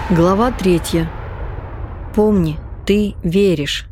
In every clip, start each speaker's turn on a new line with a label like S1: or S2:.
S1: Глава 3. Помни, ты веришь.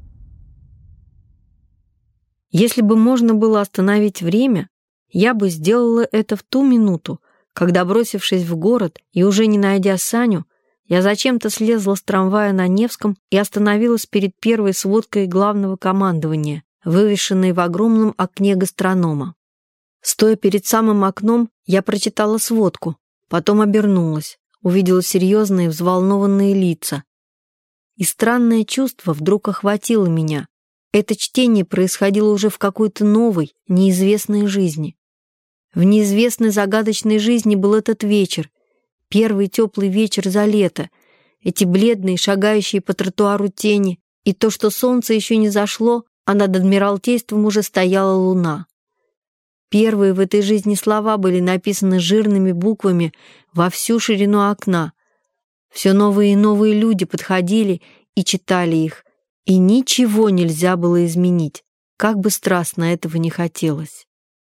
S1: Если бы можно было остановить время, я бы сделала это в ту минуту, когда, бросившись в город и уже не найдя Саню, я зачем-то слезла с трамвая на Невском и остановилась перед первой сводкой главного командования, вывешенной в огромном окне гастронома. Стоя перед самым окном, я прочитала сводку, потом обернулась, увидела серьезные взволнованные лица. И странное чувство вдруг охватило меня. Это чтение происходило уже в какой-то новой, неизвестной жизни. В неизвестной загадочной жизни был этот вечер, первый теплый вечер за лето, эти бледные, шагающие по тротуару тени, и то, что солнце еще не зашло, а над Адмиралтейством уже стояла луна. Первые в этой жизни слова были написаны жирными буквами во всю ширину окна. Все новые и новые люди подходили и читали их, и ничего нельзя было изменить, как бы страстно этого не хотелось.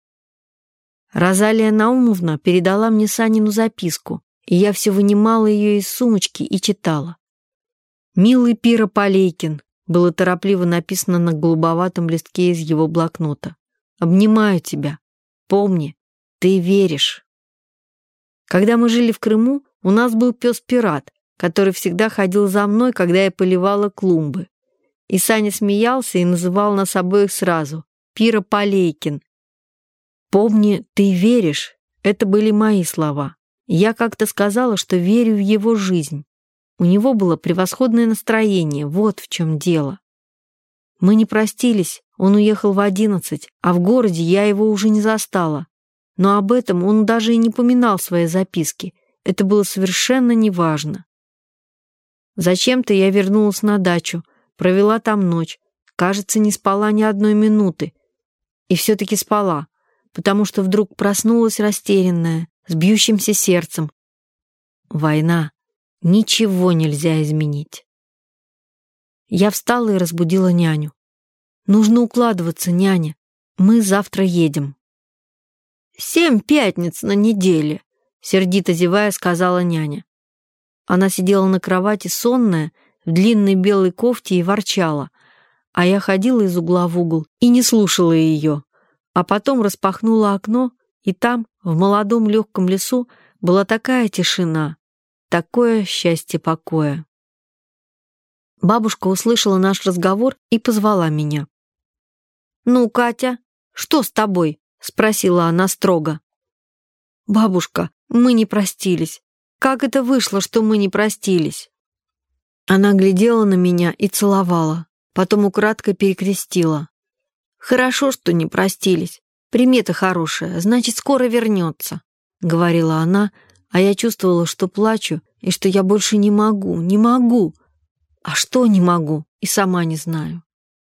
S1: Розалия Наумовна передала мне Санину записку, и я все вынимала ее из сумочки и читала. «Милый Пира Полейкин», было торопливо написано на голубоватом листке из его блокнота. «Обнимаю тебя. Помни, ты веришь». Когда мы жили в Крыму, у нас был пес-пират, который всегда ходил за мной, когда я поливала клумбы. И Саня смеялся и называл нас обоих сразу «Пира Полейкин». «Помни, ты веришь» — это были мои слова. Я как-то сказала, что верю в его жизнь. У него было превосходное настроение, вот в чем дело. Мы не простились, он уехал в 11, а в городе я его уже не застала. Но об этом он даже и не поминал в своей записке. Это было совершенно неважно. Зачем-то я вернулась на дачу, провела там ночь. Кажется, не спала ни одной минуты. И все-таки спала, потому что вдруг проснулась растерянная, с бьющимся сердцем. Война. Ничего нельзя изменить. Я встала и разбудила няню. «Нужно укладываться, няня. Мы завтра едем». 7 пятниц на неделе», — сердито зевая сказала няня. Она сидела на кровати сонная, в длинной белой кофте и ворчала, а я ходила из угла в угол и не слушала ее, а потом распахнула окно, и там, в молодом легком лесу, была такая тишина, такое счастье покоя. Бабушка услышала наш разговор и позвала меня. «Ну, Катя, что с тобой?» — спросила она строго. «Бабушка, мы не простились. Как это вышло, что мы не простились?» Она глядела на меня и целовала, потом украдкой перекрестила. «Хорошо, что не простились. Примета хорошая, значит, скоро вернется», — говорила она, а я чувствовала, что плачу и что я больше не могу. А что не могу, и сама не знаю.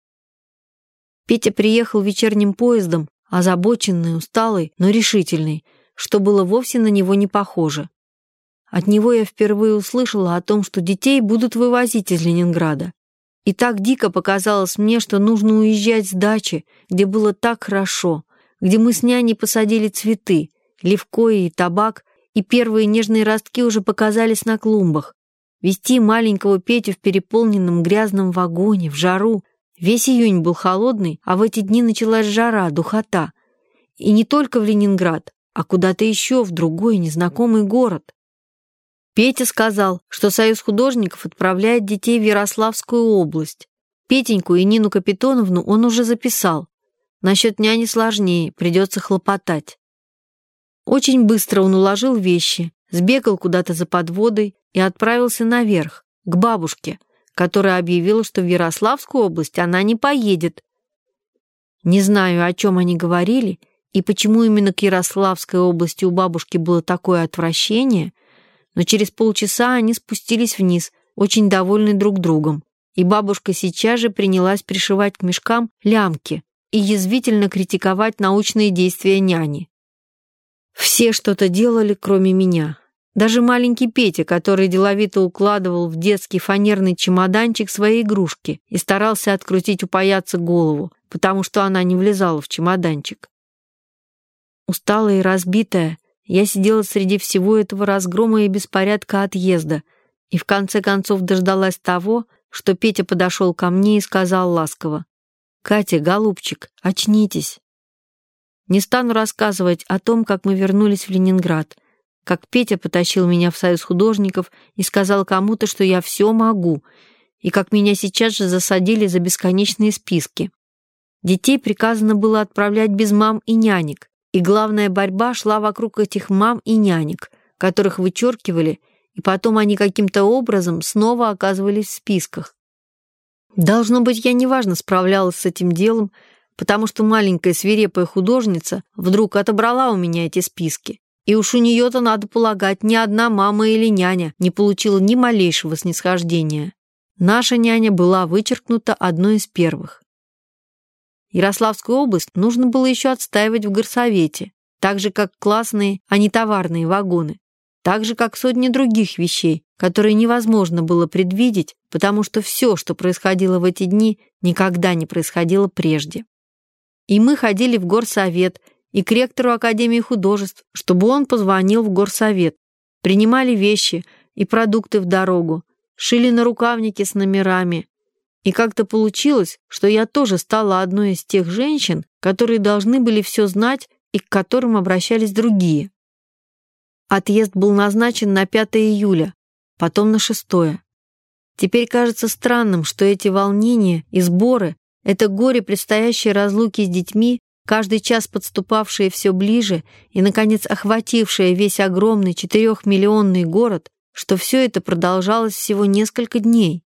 S1: Петя приехал вечерним поездом, озабоченный, усталый, но решительный, что было вовсе на него не похоже. От него я впервые услышала о том, что детей будут вывозить из Ленинграда. И так дико показалось мне, что нужно уезжать с дачи, где было так хорошо, где мы с няней посадили цветы, левкои и табак, и первые нежные ростки уже показались на клумбах. Везти маленького Петю в переполненном грязном вагоне, в жару. Весь июнь был холодный, а в эти дни началась жара, духота. И не только в Ленинград, а куда-то еще, в другой, незнакомый город. Петя сказал, что Союз художников отправляет детей в Ярославскую область. Петеньку и Нину Капитоновну он уже записал. Насчет няни сложнее, придется хлопотать. Очень быстро он уложил вещи, сбегал куда-то за подводой и отправился наверх, к бабушке, которая объявила, что в Ярославскую область она не поедет. Не знаю, о чем они говорили и почему именно к Ярославской области у бабушки было такое отвращение, но через полчаса они спустились вниз, очень довольны друг другом, и бабушка сейчас же принялась пришивать к мешкам лямки и язвительно критиковать научные действия няни. Все что-то делали, кроме меня. Даже маленький Петя, который деловито укладывал в детский фанерный чемоданчик свои игрушки и старался открутить у паяца голову, потому что она не влезала в чемоданчик. Усталая и разбитая, я сидела среди всего этого разгрома и беспорядка отъезда И в конце концов дождалась того, что Петя подошел ко мне и сказал ласково: «Катя, голубчик, очнитесь». Не стану рассказывать о том, как мы вернулись в Ленинград, как Петя потащил меня в Союз художников и сказал кому-то, что я все могу, и как меня сейчас же засадили за бесконечные списки. Детей приказано было отправлять без мам и нянек, и главная борьба шла вокруг этих мам и нянек, которых вычеркивали, и потом они каким-то образом снова оказывались в списках. Должно быть, я неважно справлялась с этим делом, потому что маленькая свирепая художница вдруг отобрала у меня эти списки. И уж у нее-то, надо полагать, ни одна мама или няня не получила ни малейшего снисхождения. Наша няня была вычеркнута одной из первых. Ярославскую область нужно было еще отстаивать в горсовете, так же, как классные, а не товарные вагоны, так же, как сотни других вещей, которые невозможно было предвидеть, потому что все, что происходило в эти дни, никогда не происходило прежде. И мы ходили в горсовет и к ректору Академии художеств, чтобы он позвонил в горсовет, принимали вещи и продукты в дорогу, шили нарукавники с номерами. И как-то получилось, что я тоже стала одной из тех женщин, которые должны были все знать и к которым обращались другие. Отъезд был назначен на 5 июля, потом на 6. Теперь кажется странным, что эти волнения и сборы, это горе предстоящей разлуки с детьми, каждый час подступавшие все ближе и, наконец, охватившие весь огромный 4-миллионный город, что все это продолжалось всего несколько дней.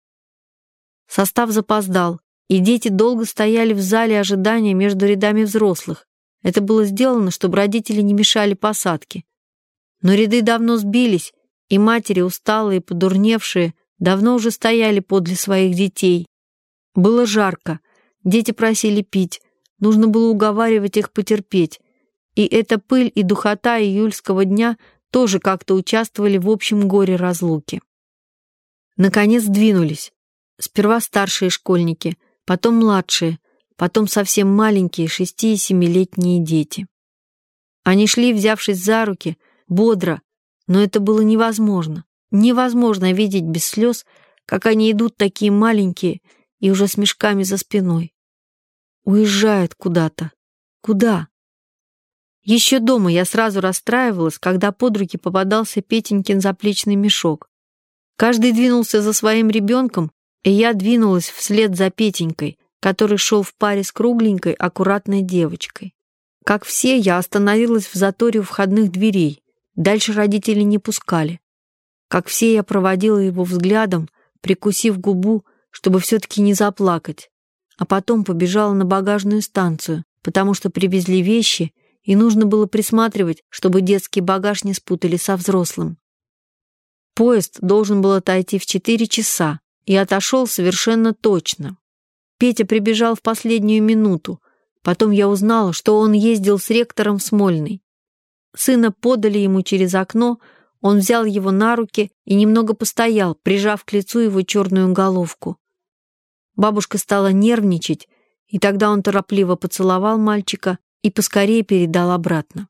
S1: Состав запоздал, и дети долго стояли в зале ожидания между рядами взрослых. Это было сделано, чтобы родители не мешали посадке. Но ряды давно сбились, и матери, усталые, подурневшие, давно уже стояли подле своих детей. Было жарко, дети просили пить, нужно было уговаривать их потерпеть. И эта пыль и духота июльского дня тоже как-то участвовали в общем горе разлуки. Наконец двинулись. Сперва старшие школьники, потом младшие, потом совсем маленькие 6- и 7-летние дети. Они шли, взявшись за руки, бодро, но это было невозможно. Невозможно видеть без слез, как они идут такие маленькие и уже с мешками за спиной. Уезжают куда-то. Куда? Еще дома я сразу расстраивалась, когда под руки попадался Петенькин заплечный мешок. Каждый двинулся за своим ребенком, и я двинулась вслед за Петенькой, который шел в паре с кругленькой, аккуратной девочкой. Как все, я остановилась в заторе у входных дверей. Дальше родители не пускали. Как все, я проводила его взглядом, прикусив губу, чтобы все-таки не заплакать. А потом побежала на багажную станцию, потому что привезли вещи, и нужно было присматривать, чтобы детский багаж не спутали со взрослым. Поезд должен был отойти в 4 часа, и отошел совершенно точно. Петя прибежал в последнюю минуту. Потом я узнала, что он ездил с ректором в Смольный. Сына подали ему через окно, он взял его на руки и немного постоял, прижав к лицу его черную головку. Бабушка стала нервничать, и тогда он торопливо поцеловал мальчика и поскорее передал обратно.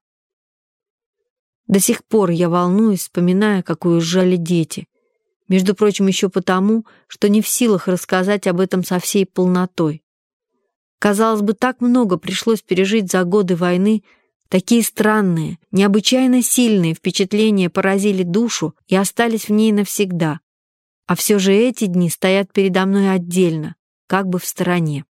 S1: До сих пор я волнуюсь, вспоминая, как уезжали дети. Между прочим, еще потому, что не в силах рассказать об этом со всей полнотой. Казалось бы, так много пришлось пережить за годы войны, такие странные, необычайно сильные впечатления поразили душу и остались в ней навсегда. А все же эти дни стоят передо мной отдельно, как бы в стороне.